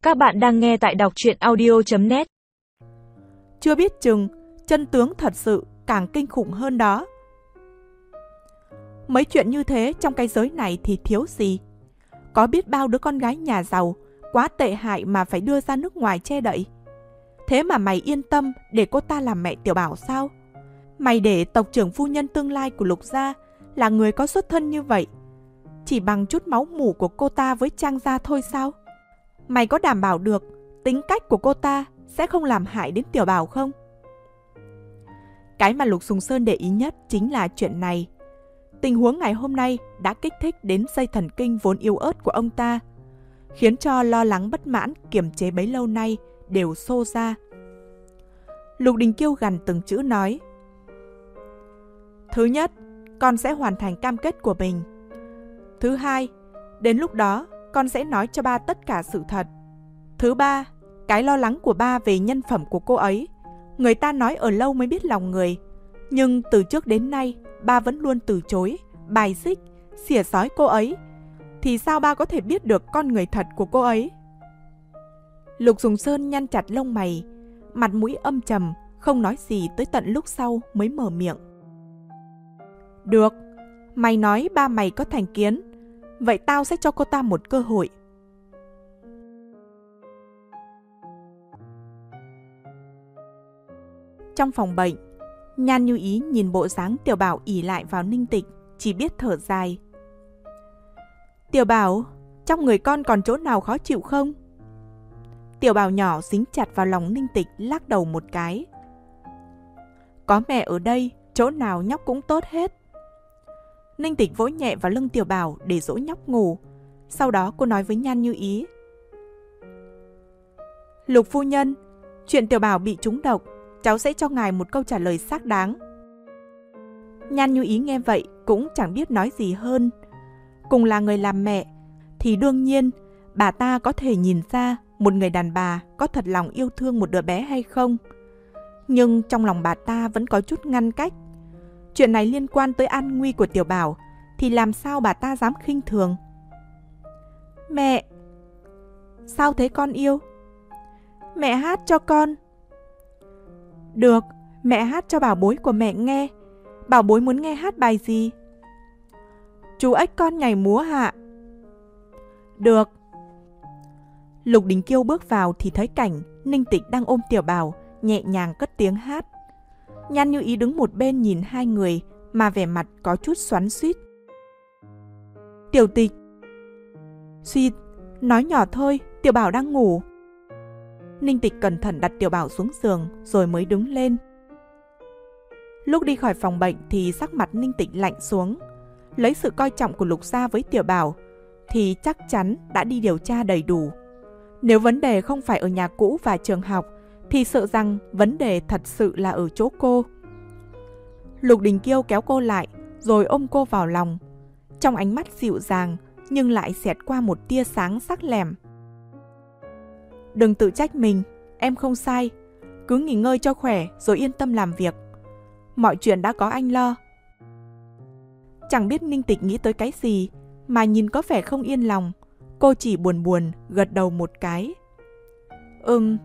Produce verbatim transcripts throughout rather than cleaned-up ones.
Các bạn đang nghe tại đọc truyện audio chấm net. Chưa biết chừng, chân tướng thật sự càng kinh khủng hơn đó. Mấy chuyện như thế trong cái giới này thì thiếu gì. Có biết bao đứa con gái nhà giàu quá tệ hại mà phải đưa ra nước ngoài che đậy. Thế mà mày yên tâm để cô ta làm mẹ Tiểu Bảo sao? Mày để tộc trưởng phu nhân tương lai của Lục gia là người có xuất thân như vậy, chỉ bằng chút máu mủ của cô ta với Trang gia thôi sao? Mày có đảm bảo được tính cách của cô ta sẽ không làm hại đến Tiểu Bảo không? Cái mà Lục Sùng Sơn để ý nhất chính là chuyện này. Tình huống ngày hôm nay đã kích thích đến dây thần kinh vốn yếu ớt của ông ta, khiến cho lo lắng bất mãn kiềm chế bấy lâu nay đều xô ra. Lục Đình Kiêu gằn từng chữ nói: Thứ nhất, con sẽ hoàn thành cam kết của mình. Thứ hai, đến lúc đó con sẽ nói cho ba tất cả sự thật. Thứ ba, cái lo lắng của ba về nhân phẩm của cô ấy, người ta nói ở lâu mới biết lòng người, nhưng từ trước đến nay ba vẫn luôn từ chối, bài xích, xỉa xói cô ấy, thì sao ba có thể biết được con người thật của cô ấy? Lục Sùng Sơn nhăn chặt lông mày, mặt mũi âm trầm, không nói gì tới tận lúc sau mới mở miệng. Được, mày nói ba mày có thành kiến, vậy tao sẽ cho cô ta một cơ hội. Trong phòng bệnh, Nhan Như Ý nhìn bộ dáng Tiểu Bảo ỷ lại vào Ninh Tịch, chỉ biết thở dài. Tiểu Bảo, trong người con còn chỗ nào khó chịu không? Tiểu Bảo nhỏ dính chặt vào lòng Ninh Tịch, lắc đầu một cái. Có mẹ ở đây, chỗ nào nhóc cũng tốt hết. Ninh Tịch vỗ nhẹ vào lưng Tiểu Bảo để dỗ nhóc ngủ. Sau đó cô nói với Nhan Như Ý: Lục phu nhân, chuyện Tiểu Bảo bị trúng độc, cháu sẽ cho ngài một câu trả lời xác đáng. Nhan Như Ý nghe vậy cũng chẳng biết nói gì hơn. Cùng là người làm mẹ, thì đương nhiên bà ta có thể nhìn ra một người đàn bà có thật lòng yêu thương một đứa bé hay không. Nhưng trong lòng bà ta vẫn có chút ngăn cách. Chuyện này liên quan tới an nguy của Tiểu Bảo, thì làm sao bà ta dám khinh thường? Mẹ! Sao thế con yêu? Mẹ hát cho con. Được, mẹ hát cho bảo bối của mẹ nghe. Bảo bối muốn nghe hát bài gì? Chú ếch con nhảy múa hạ. Được. Lục Đình Kiêu bước vào thì thấy cảnh Ninh Tịch đang ôm Tiểu Bảo, nhẹ nhàng cất tiếng hát. Nhan Như Ý đứng một bên nhìn hai người mà vẻ mặt có chút xoắn xuýt. Tiểu Tịch. Suýt, nói nhỏ thôi, Tiểu Bảo đang ngủ. Ninh Tịch cẩn thận đặt Tiểu Bảo xuống giường rồi mới đứng lên. Lúc đi khỏi phòng bệnh thì sắc mặt Ninh Tịch lạnh xuống. Lấy sự coi trọng của Lục gia với Tiểu Bảo thì chắc chắn đã đi điều tra đầy đủ. Nếu vấn đề không phải ở nhà cũ và trường học thì sợ rằng vấn đề thật sự là ở chỗ cô. Lục Đình Kiêu kéo cô lại rồi ôm cô vào lòng. Trong ánh mắt dịu dàng nhưng lại xẹt qua một tia sáng sắc lẻm. Đừng tự trách mình, em không sai. Cứ nghỉ ngơi cho khỏe rồi yên tâm làm việc. Mọi chuyện đã có anh lo. Chẳng biết Ninh Tịch nghĩ tới cái gì mà nhìn có vẻ không yên lòng. Cô chỉ buồn buồn gật đầu một cái. Ừm.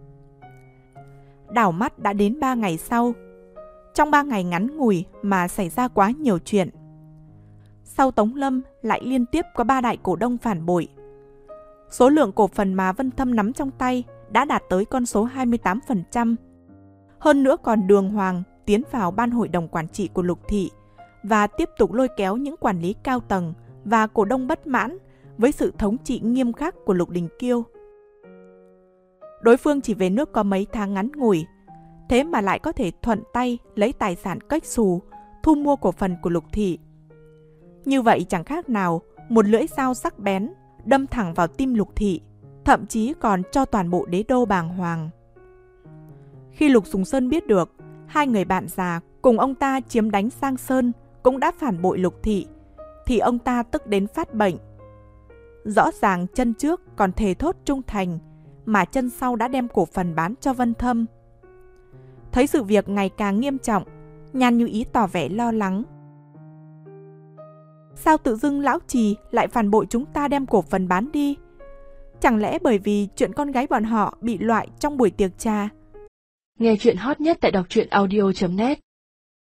Đảo mắt đã đến ba ngày sau. Trong ba ngày ngắn ngủi mà xảy ra quá nhiều chuyện. Sau Tống Lâm lại liên tiếp có ba đại cổ đông phản bội. Số lượng cổ phần mà Vân Thâm nắm trong tay đã đạt tới con số hai mươi tám phần trăm. Hơn nữa còn đường hoàng tiến vào ban hội đồng quản trị của Lục thị và tiếp tục lôi kéo những quản lý cao tầng và cổ đông bất mãn với sự thống trị nghiêm khắc của Lục Đình Kiêu. Đối phương chỉ về nước có mấy tháng ngắn ngủi, thế mà lại có thể thuận tay lấy tài sản cách xù, thu mua cổ phần của Lục thị. Như vậy chẳng khác nào một lưỡi dao sắc bén đâm thẳng vào tim Lục thị, thậm chí còn cho toàn bộ đế đô bàng hoàng. Khi Lục Sùng Sơn biết được hai người bạn già cùng ông ta chiếm đánh Giang Sơn cũng đã phản bội Lục thị, thì ông ta tức đến phát bệnh. Rõ ràng chân trước còn thề thốt trung thành, mà chân sau đã đem cổ phần bán cho Vân Thâm. Thấy sự việc ngày càng nghiêm trọng, Nhan Như Ý tỏ vẻ lo lắng. Sao tự dưng lão Trì lại phản bội chúng ta đem cổ phần bán đi? Chẳng lẽ bởi vì chuyện con gái bọn họ bị loại trong buổi tiệc trà? Nghe chuyện hot nhất tại đọc truyện audio chấm net.